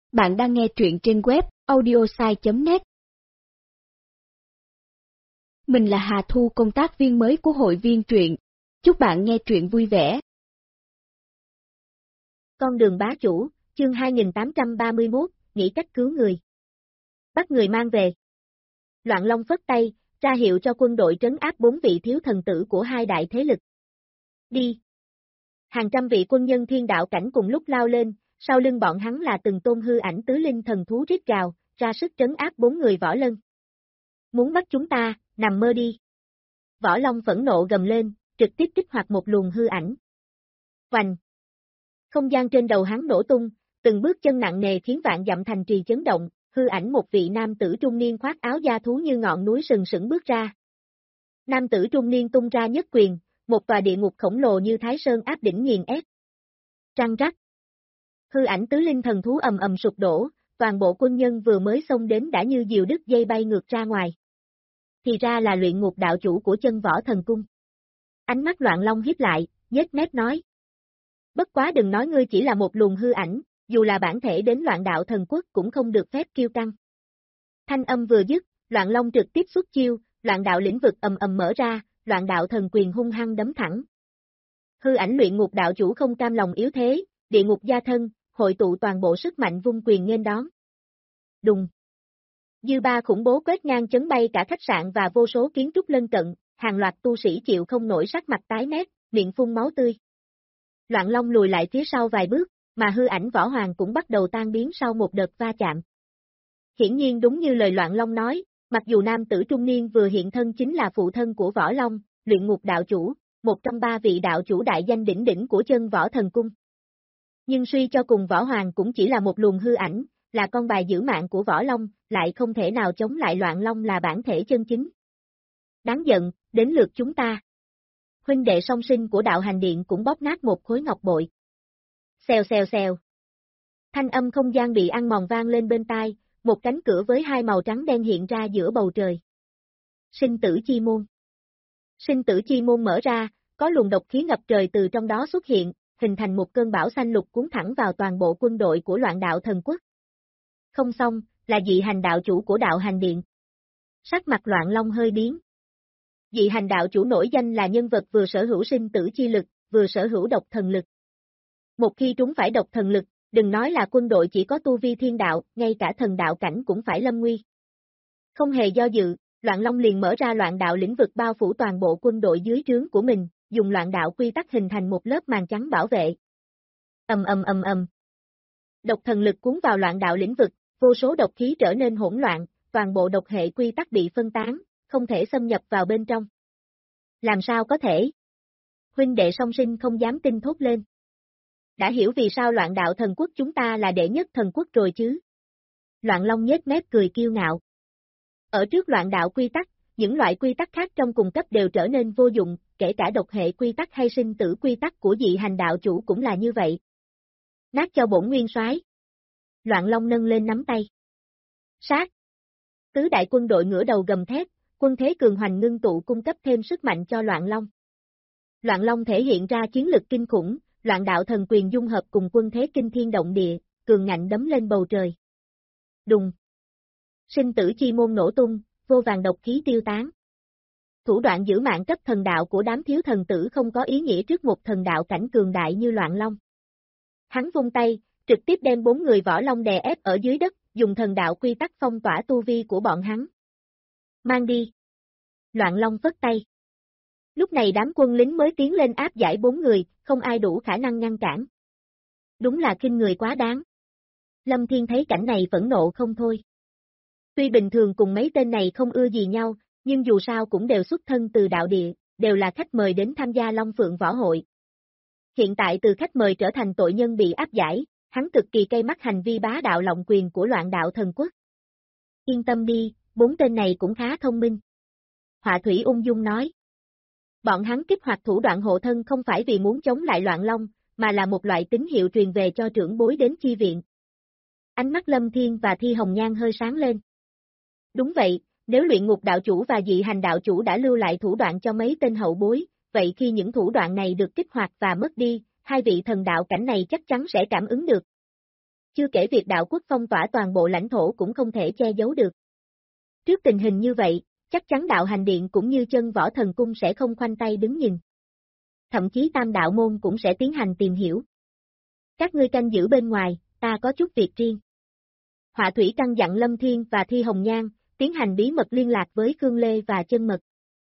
Bạn đang nghe truyện trên web audiosai.net. Mình là Hà Thu, công tác viên mới của hội viên truyện. Chúc bạn nghe truyện vui vẻ. Con đường bá chủ, chương 2831, nghĩ cách cứu người. Bắt người mang về. Loạn Long phất tay, ra hiệu cho quân đội trấn áp 4 vị thiếu thần tử của hai đại thế lực. Đi. Hàng trăm vị quân nhân thiên đạo cảnh cùng lúc lao lên, sau lưng bọn hắn là từng tôn hư ảnh tứ linh thần thú rít gào, ra sức trấn áp 4 người võ lân. Muốn bắt chúng ta, nằm mơ đi. Võ Long phẫn nộ gầm lên, trực tiếp kích hoạt một luồng hư ảnh. Oành. Không gian trên đầu hắn nổ tung, từng bước chân nặng nề khiến vạn dặm thành trì chấn động, hư ảnh một vị nam tử trung niên khoác áo da thú như ngọn núi sừng sững bước ra. Nam tử trung niên tung ra nhất quyền, một tòa địa ngục khổng lồ như Thái Sơn áp đỉnh nghiền ép. Trăng rắc. Hư ảnh tứ linh thần thú ầm ầm sụp đổ, toàn bộ quân nhân vừa mới xông đến đã như diều đứt dây bay ngược ra ngoài. Thì ra là Luyện Ngục đạo chủ của Chân Võ Thần Cung. Ánh mắt Loạn Long híp lại, nhếch mép nói. Bất quá đừng nói ngươi chỉ là một luồng hư ảnh, dù là bản thể đến Loạn Đạo Thần Quốc cũng không được phép kiêu căng. Thanh âm vừa dứt, Loạn Long trực tiếp xuất chiêu, Loạn Đạo lĩnh vực ầm ầm mở ra, Loạn Đạo thần quyền hung hăng đấm thẳng. Hư ảnh Luyện Ngục đạo chủ không cam lòng yếu thế, địa ngục gia thân, hội tụ toàn bộ sức mạnh vung quyền nghênh đón. Đùng. Dư ba khủng bố quét ngang chấn bay cả khách sạn và vô số kiến trúc lân cận, hàng loạt tu sĩ chịu không nổi sắc mặt tái mét, miệng phun máu tươi. Loạn Long lùi lại phía sau vài bước, mà hư ảnh Võ Hoàng cũng bắt đầu tan biến sau một đợt va chạm. Hiển nhiên đúng như lời Loạn Long nói, mặc dù nam tử trung niên vừa hiện thân chính là phụ thân của Võ Long, Luyện Ngục đạo chủ, một trong 3 vị đạo chủ đại danh đỉnh đỉnh của Chân Võ Thần Cung. Nhưng suy cho cùng Võ Hoàng cũng chỉ là một luồng hư ảnh, là con bài giữ mạng của Võ Long, lại không thể nào chống lại Loạn Long là bản thể chân chính. Đáng giận, đến lượt chúng ta. Huynh đệ song sinh của đạo hành điện cũng bóp nát một khối ngọc bội. Xèo xèo xèo. Thanh âm không gian bị ăn mòn vang lên bên tai, một cánh cửa với 2 màu trắng đen hiện ra giữa bầu trời. Sinh tử chi môn. Sinh tử chi môn mở ra, có luồng độc khí ngập trời từ trong đó xuất hiện, hình thành một cơn bão xanh lục cuốn thẳng vào toàn bộ quân đội của Loạn Đạo Thần Quốc. Không xong, là dị hành đạo chủ của đạo hành điện. Sắc mặt Loạn Long hơi biến. Dị hành đạo chủ nổi danh là nhân vật vừa sở hữu sinh tử chi lực, vừa sở hữu độc thần lực. Một khi trúng phải độc thần lực, đừng nói là quân đội chỉ có tu vi thiên đạo, ngay cả thần đạo cảnh cũng phải lâm nguy. Không hề do dự, Loạn Long liền mở ra loạn đạo lĩnh vực bao phủ toàn bộ quân đội dưới trướng của mình, dùng loạn đạo quy tắc hình thành một lớp màn trắng bảo vệ. Ầm ầm ầm ầm. Độc thần lực cuốn vào loạn đạo lĩnh vực, vô số độc khí trở nên hỗn loạn, toàn bộ độc hệ quy tắc bị phân tán, không thể xâm nhập vào bên trong. Làm sao có thể? Huynh đệ song sinh không dám tin thốt lên. Đã hiểu vì sao Loạn Đạo Thần Quốc chúng ta là đệ nhất thần quốc rồi chứ? Loạn Long nhếch mép cười kiêu ngạo. Ở trước loạn đạo quy tắc, những loại quy tắc khác trong cùng cấp đều trở nên vô dụng, kể cả độc hệ quy tắc hay sinh tử quy tắc của dị hành đạo chủ cũng là như vậy. Nát cho bổn nguyên soái. Loạn Long nâng lên nắm tay. Sát. Tứ đại quân đội ngửa đầu gầm thét, quân thế cường hoành ngưng tụ cung cấp thêm sức mạnh cho Loạn Long. Loạn Long thể hiện ra chiến lực kinh khủng, loạn đạo thần quyền dung hợp cùng quân thế kinh thiên động địa, cường ngạnh đấm lên bầu trời. Đùng. Sinh tử chi môn nổ tung, vô vàng độc khí tiêu tán. Thủ đoạn giữ mạng cấp thần đạo của đám thiếu thần tử không có ý nghĩa trước một thần đạo cảnh cường đại như Loạn Long. Hắn vung tay, trực tiếp đem 4 người Võ Long đè ép ở dưới đất, dùng thần đạo quy tắc phong tỏa tu vi của bọn hắn. Mang đi. Loạn Long phất tay. Lúc này đám quân lính mới tiến lên áp giải 4 người, không ai đủ khả năng ngăn cản. Đúng là khinh người quá đáng. Lâm Thiên thấy cảnh này phẫn nộ không thôi. Tuy bình thường cùng mấy tên này không ưa gì nhau, nhưng dù sao cũng đều xuất thân từ đạo địa, đều là khách mời đến tham gia Long Phượng Võ Hội. Hiện tại từ khách mời trở thành tội nhân bị áp giải, hắn cực kỳ cay mắt hành vi bá đạo lộng quyền của Loạn Đạo Thần Quốc. Yên tâm đi, 4 tên này cũng khá thông minh. Họa Thủy ung dung nói. Bọn hắn kích hoạt thủ đoạn hộ thân không phải vì muốn chống lại Loạn Long, mà là một loại tín hiệu truyền về cho trưởng bối đến chi viện. Ánh mắt Lâm Thiên và Thi Hồng Nhan hơi sáng lên. Đúng vậy, nếu Luyện Ngục đạo chủ và dị hành đạo chủ đã lưu lại thủ đoạn cho mấy tên hậu bối, vậy khi những thủ đoạn này được kích hoạt và mất đi, 2 vị thần đạo cảnh này chắc chắn sẽ cảm ứng được. chưa kể việc đạo quốc phong tỏa toàn bộ lãnh thổ cũng không thể che giấu được. Trước tình hình như vậy, chắc chắn đạo hành điện cũng như chân võ thần cung sẽ không khoanh tay đứng nhìn. Thậm chí tam đạo môn cũng sẽ tiến hành tìm hiểu. Các ngươi canh giữ bên ngoài, ta có chút việc riêng. Họa thủy căn dặn Lâm Thiên và Thi Hồng Nhan, tiến hành bí mật liên lạc với Khương Lê và Chân Mật.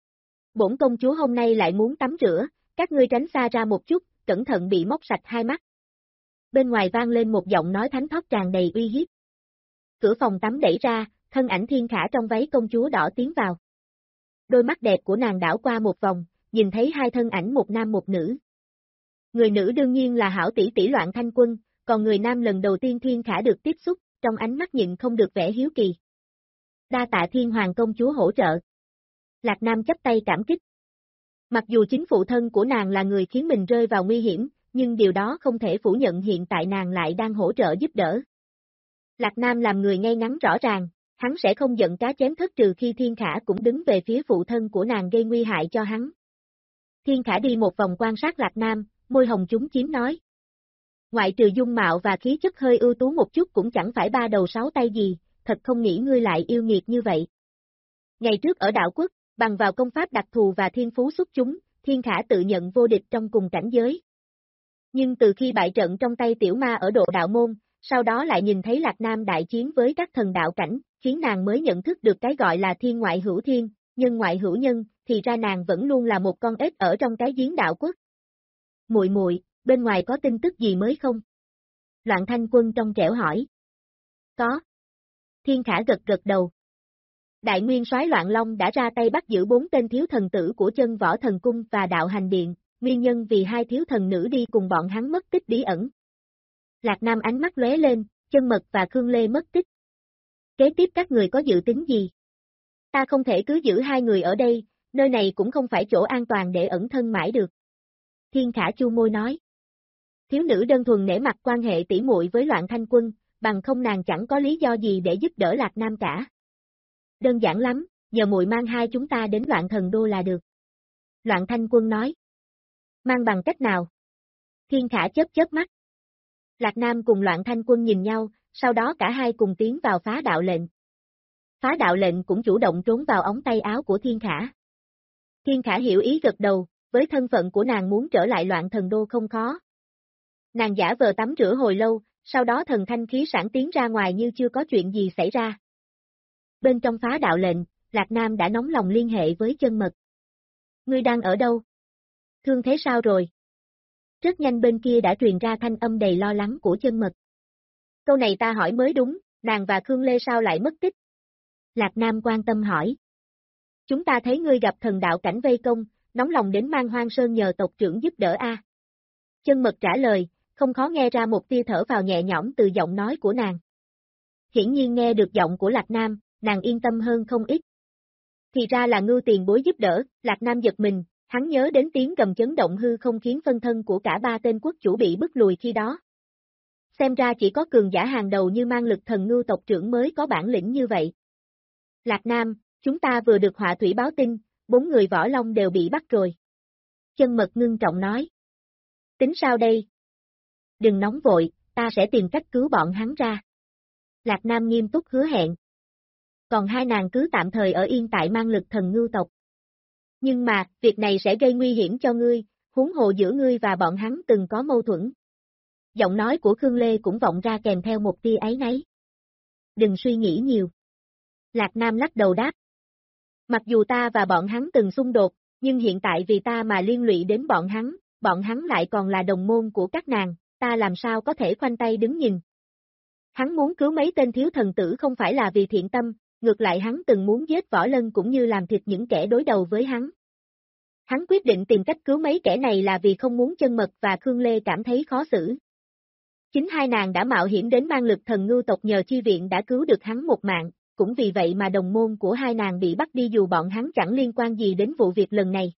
Bổn công chúa hôm nay lại muốn tắm rửa, các ngươi tránh xa ra một chút, cẩn thận bị móc sạch hai mắt. Bên ngoài vang lên một giọng nói thánh thót tràn đầy uy hiếp. Cửa phòng tắm đẩy ra, thân ảnh Thiên Khả trong váy công chúa đỏ tiến vào. Đôi mắt đẹp của nàng đảo qua một vòng, nhìn thấy hai thân ảnh một nam một nữ. Người nữ đương nhiên là hảo tỷ tỷ Loạn Thanh Quân, còn người nam lần đầu tiên Thiên Khả được tiếp xúc, trong ánh mắt nhịn không được vẻ hiếu kỳ. Đa tạ Thiên Hoàng công chúa hỗ trợ. Lạc Nam chắp tay cảm kích. Mặc dù chính phụ thân của nàng là người khiến mình rơi vào nguy hiểm, nhưng điều đó không thể phủ nhận hiện tại nàng lại đang hỗ trợ giúp đỡ. Lạc Nam làm người ngay ngắn rõ ràng, hắn sẽ không giận cá chém thất trừ khi Thiên Khả cũng đứng về phía phụ thân của nàng gây nguy hại cho hắn. Thiên Khả đi một vòng quan sát Lạc Nam, môi hồng chúng chiếm nói. Ngoại trừ dung mạo và khí chất hơi ưu tú một chút cũng chẳng phải ba đầu sáu tay gì, thật không nghĩ ngươi lại yêu nghiệt như vậy. Ngày trước ở đạo quốc, bằng vào công pháp đặc thù và thiên phú xuất chúng, Thiên Khả tự nhận vô địch trong cùng cảnh giới. Nhưng từ khi bại trận trong tay tiểu ma ở độ đạo môn, sau đó lại nhìn thấy Lạc Nam đại chiến với các thần đạo cảnh, khiến nàng mới nhận thức được cái gọi là thiên ngoại hữu thiên, nhân ngoại hữu nhân, thì ra nàng vẫn luôn là một con ếch ở trong cái giếng đạo quốc. Muội muội, bên ngoài có tin tức gì mới không? Loạn Thanh Quân trong trẻo hỏi. Có. Thiên Khả gật gật đầu. Đại nguyên soái Loạn Long đã ra tay bắt giữ 4 tên thiếu thần tử của chân võ thần cung và đạo hành điện, nguyên nhân vì 2 thiếu thần nữ đi cùng bọn hắn mất tích bí ẩn. Lạc Nam ánh mắt lóe lên, Chân Mật và Khương Lê mất tích. Kế tiếp các người có dự tính gì? Ta không thể cứ giữ 2 người ở đây, nơi này cũng không phải chỗ an toàn để ẩn thân mãi được. Thiên Khả chu môi nói. Thiếu nữ đơn thuần nể mặt quan hệ tỉ muội với Loạn Thanh Quân, bằng không nàng chẳng có lý do gì để giúp đỡ Lạc Nam cả. Đơn giản lắm, nhờ muội mang hai chúng ta đến Loạn Thần Đô là được. Loạn Thanh Quân nói. Mang bằng cách nào? Thiên Khả chớp chớp mắt. Lạc Nam cùng Loạn Thanh Quân nhìn nhau, sau đó cả hai cùng tiến vào phá đạo lệnh. Phá đạo lệnh cũng chủ động trốn vào ống tay áo của Thiên Khả. Thiên Khả hiểu ý gật đầu, với thân phận của nàng muốn trở lại Loạn Thần Đô không khó. Nàng giả vờ tắm rửa hồi lâu, sau đó thần thanh khí sảng tiến ra ngoài như chưa có chuyện gì xảy ra. Bên trong phá đạo lệnh, Lạc Nam đã nóng lòng liên hệ với Chân Mật. Ngươi đang ở đâu? Thương thế sao rồi? Rất nhanh bên kia đã truyền ra thanh âm đầy lo lắng của Chân Mật. Câu này ta hỏi mới đúng, nàng và Khương Lê sao lại mất tích? Lạc Nam quan tâm hỏi. Chúng ta thấy ngươi gặp thần đạo cảnh vây công, nóng lòng đến Man Hoang Sơn nhờ tộc trưởng giúp đỡ a. Chân Mật trả lời, không khó nghe ra một tia thở vào nhẹ nhõm từ giọng nói của nàng. Hiển nhiên nghe được giọng của Lạc Nam, nàng yên tâm hơn không ít. Thì ra là Ngưu tiền bối giúp đỡ, Lạc Nam giật mình, hắn nhớ đến tiếng gầm chấn động hư không khiến phân thân của cả 3 tên quốc chủ bị bức lùi khi đó. Xem ra chỉ có cường giả hàng đầu như Mang Lực Thần Ngưu tộc trưởng mới có bản lĩnh như vậy. Lạc Nam, chúng ta vừa được họa thủy báo tin, 4 người võ long đều bị bắt rồi. Chân Mật ngưng trọng nói. Tính sao đây? Đừng nóng vội, ta sẽ tìm cách cứu bọn hắn ra. Lạc Nam nghiêm túc hứa hẹn. Còn hai nàng cứ tạm thời ở yên tại Mang Lực Thần Ngưu tộc. Nhưng mà, việc này sẽ gây nguy hiểm cho ngươi, huống hồ giữa ngươi và bọn hắn từng có mâu thuẫn. Giọng nói của Khương Lê cũng vọng ra kèm theo một tia áy náy. Đừng suy nghĩ nhiều. Lạc Nam lắc đầu đáp. Mặc dù ta và bọn hắn từng xung đột, nhưng hiện tại vì ta mà liên lụy đến bọn hắn lại còn là đồng môn của các nàng, ta làm sao có thể khoanh tay đứng nhìn. Hắn muốn cứu mấy tên thiếu thần tử không phải là vì thiện tâm, ngược lại hắn từng muốn giết Võ Lân cũng như làm thịt những kẻ đối đầu với hắn. Hắn quyết định tìm cách cứu mấy kẻ này là vì không muốn Chân Mật và Khương Lê cảm thấy khó xử. Chính hai nàng đã mạo hiểm đến Mang Lực Thần Ngưu tộc nhờ chi viện đã cứu được hắn một mạng, cũng vì vậy mà đồng môn của hai nàng bị bắt đi dù bọn hắn chẳng liên quan gì đến vụ việc lần này.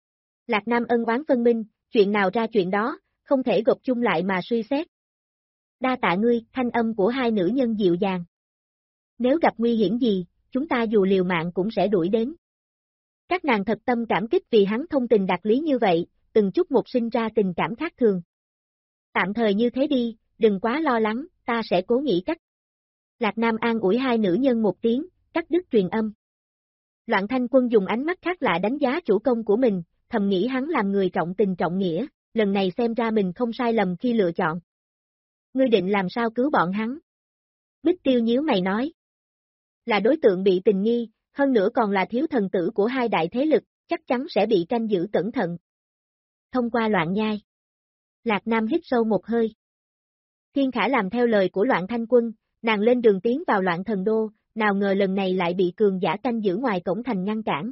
Lạc Nam ân oán phân minh, chuyện nào ra chuyện đó, không thể gộp chung lại mà suy xét. Đa tạ ngươi, thanh âm của hai nữ nhân dịu dàng. Nếu gặp nguy hiểm gì, chúng ta dù liều mạng cũng sẽ đuổi đến. Các nàng thật tâm cảm kích vì hắn thông tình đạt lý như vậy, từng chút một sinh ra tình cảm khác thường. Tạm thời như thế đi, đừng quá lo lắng, ta sẽ cố nghĩ cách. Lạc Nam an ủi hai nữ nhân một tiếng, cắt đứt truyền âm. Loạn Thanh Quân dùng ánh mắt khác lạ đánh giá chủ công của mình, thầm nghĩ hắn làm người trọng tình trọng nghĩa, lần này xem ra mình không sai lầm khi lựa chọn. Ngươi định làm sao cứu bọn hắn? Bích Tiêu nhíu mày nói. Là đối tượng bị tình nghi, hơn nữa còn là thiếu thần tử của hai đại thế lực, chắc chắn sẽ bị canh giữ cẩn thận. Thông qua Loạn Nhai. Lạc Nam hít sâu một hơi. Thiên Khả làm theo lời của Loạn Thanh Quân, nàng lên đường tiến vào Loạn Thần Đô, nào ngờ lần này lại bị cường giả canh giữ ngoài cổng thành ngăn cản.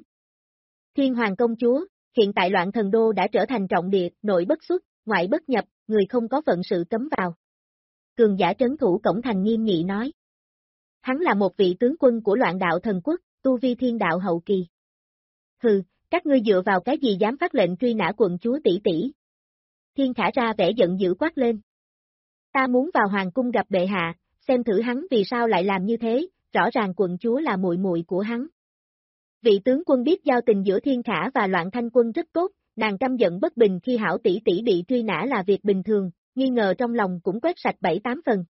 Thiên Hoàng công chúa, hiện tại Loạn Thần Đô đã trở thành trọng địa, nội bất xuất, ngoại bất nhập, người không có phận sự cấm vào. Cường giả trấn thủ cổng thành nghiêm nghị nói. Hắn là một vị tướng quân của Loạn Đạo Thần Quốc, tu vi thiên đạo hậu kỳ. Hừ, các ngươi dựa vào cái gì dám phát lệnh truy nã quận chúa tỷ tỷ? Thiên Khả ra vẻ giận dữ quát lên. Ta muốn vào hoàng cung gặp bệ hạ, xem thử hắn vì sao lại làm như thế, rõ ràng quận chúa là muội muội của hắn. Vị tướng quân biết giao tình giữa Thiên Khả và Loạn Thanh Quân rất tốt, nàng căm giận bất bình khi hảo tỷ tỷ bị truy nã là việc bình thường, nghi ngờ trong lòng cũng quét sạch 7-8 phần.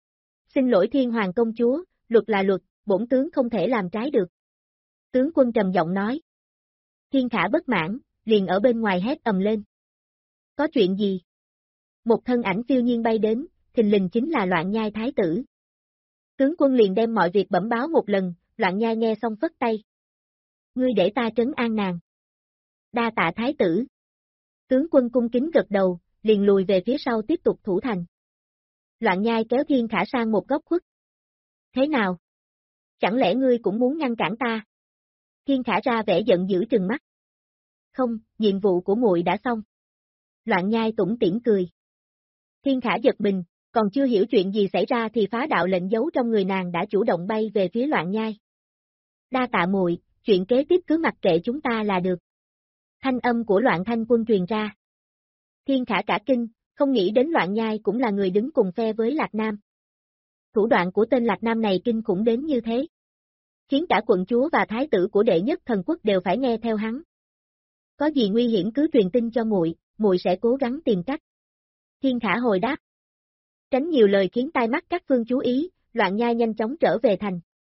Xin lỗi Thiên Hoàng công chúa, luật là luật, bổn tướng không thể làm trái được. Tướng quân trầm giọng nói. Thiên Khả bất mãn, liền ở bên ngoài hét ầm lên. Có chuyện gì? Một thân ảnh phiêu nhiên bay đến, thình lình chính là Loạn Nhai thái tử. Tướng quân liền đem mọi việc bẩm báo một lần, Loạn Nhai nghe xong phất tay. Ngươi để ta trấn an nàng. Đa tạ thái tử. Tướng quân cung kính gật đầu, liền lùi về phía sau tiếp tục thủ thành. Loạn Nhai kéo Thiên Khả sang một góc khuất. Thế nào? Chẳng lẽ ngươi cũng muốn ngăn cản ta? Thiên Khả ra vẻ giận dữ trừng mắt. Không, nhiệm vụ của muội đã xong. Loạn Nhai tủm tỉm cười. Thiên Khả giật mình, còn chưa hiểu chuyện gì xảy ra thì phá đạo lệnh giấu trong người nàng đã chủ động bay về phía Loạn Nhai. Đa tạ muội, chuyện kế tiếp cứ mặc kệ chúng ta là được. Thanh âm của Loạn Thanh Quân truyền ra. Thiên Khả cả kinh, không nghĩ đến Loạn Nhai cũng là người đứng cùng phe với Lạc Nam. Thủ đoạn của tên Lạc Nam này kinh khủng đến như thế. Khiến cả quận chúa và thái tử của đệ nhất thần quốc đều phải nghe theo hắn. Có gì nguy hiểm cứ truyền tin cho muội, muội sẽ cố gắng tìm cách. Thiên Khả hồi đáp. Tránh nhiều lời khiến tai mắt các phương chú ý, Loạn Nhai nhanh chóng trở về thành.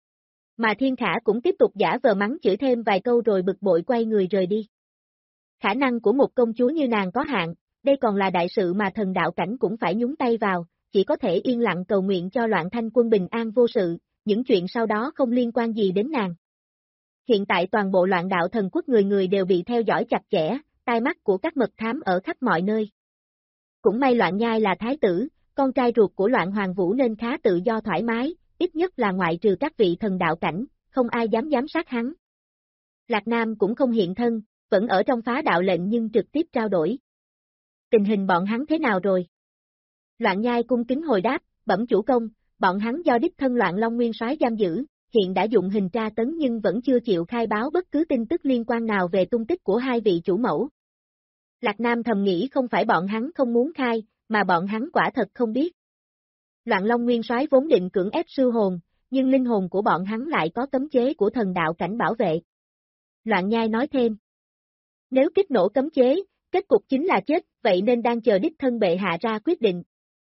Mà Thiên Khả cũng tiếp tục giả vờ mắng chửi thêm vài câu rồi bực bội quay người rời đi. Khả năng của một công chúa như nàng có hạn, đây còn là đại sự mà thần đạo cảnh cũng phải nhúng tay vào, chỉ có thể yên lặng cầu nguyện cho Loạn Thanh Quân bình an vô sự, những chuyện sau đó không liên quan gì đến nàng. Hiện tại toàn bộ Loạn Đạo Thần Quốc người người đều bị theo dõi chặt chẽ, tai mắt của các mật thám ở khắp mọi nơi. Cũng may Loạn Nhai là thái tử, con trai ruột của Loạn Hoàng Vũ nên khá tự do thoải mái, ít nhất là ngoại trừ các vị thần đạo cảnh, không ai dám giám sát hắn. Lạc Nam cũng không hiện thân, vẫn ở trong phá đạo lệnh nhưng trực tiếp trao đổi. Tình hình bọn hắn thế nào rồi? Loạn Nhai cung kính hồi đáp, bẩm chủ công, bọn hắn do đích thân Loạn Long Nguyên soái giam giữ, hiện đã dụng hình tra tấn nhưng vẫn chưa chịu khai báo bất cứ tin tức liên quan nào về tung tích của hai vị chủ mẫu. Lạc Nam thầm nghĩ không phải bọn hắn không muốn khai, mà bọn hắn quả thật không biết. Loạn Long Nguyên soái vốn định cưỡng ép sư hồn, nhưng linh hồn của bọn hắn lại có cấm chế của thần đạo cảnh bảo vệ. Loạn Nhai nói thêm. Nếu kích nổ cấm chế, kết cục chính là chết, vậy nên đang chờ đích thân bệ hạ ra quyết định.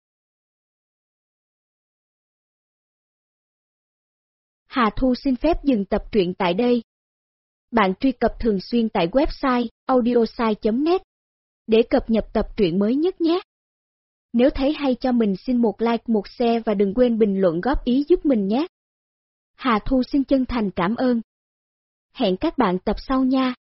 Hà Thu xin phép dừng tập truyện tại đây. Bạn truy cập thường xuyên tại website audiosai.net để cập nhật tập truyện mới nhất nhé. Nếu thấy hay cho mình xin một like, một share và đừng quên bình luận góp ý giúp mình nhé. Hà Thu xin chân thành cảm ơn. Hẹn các bạn tập sau nha.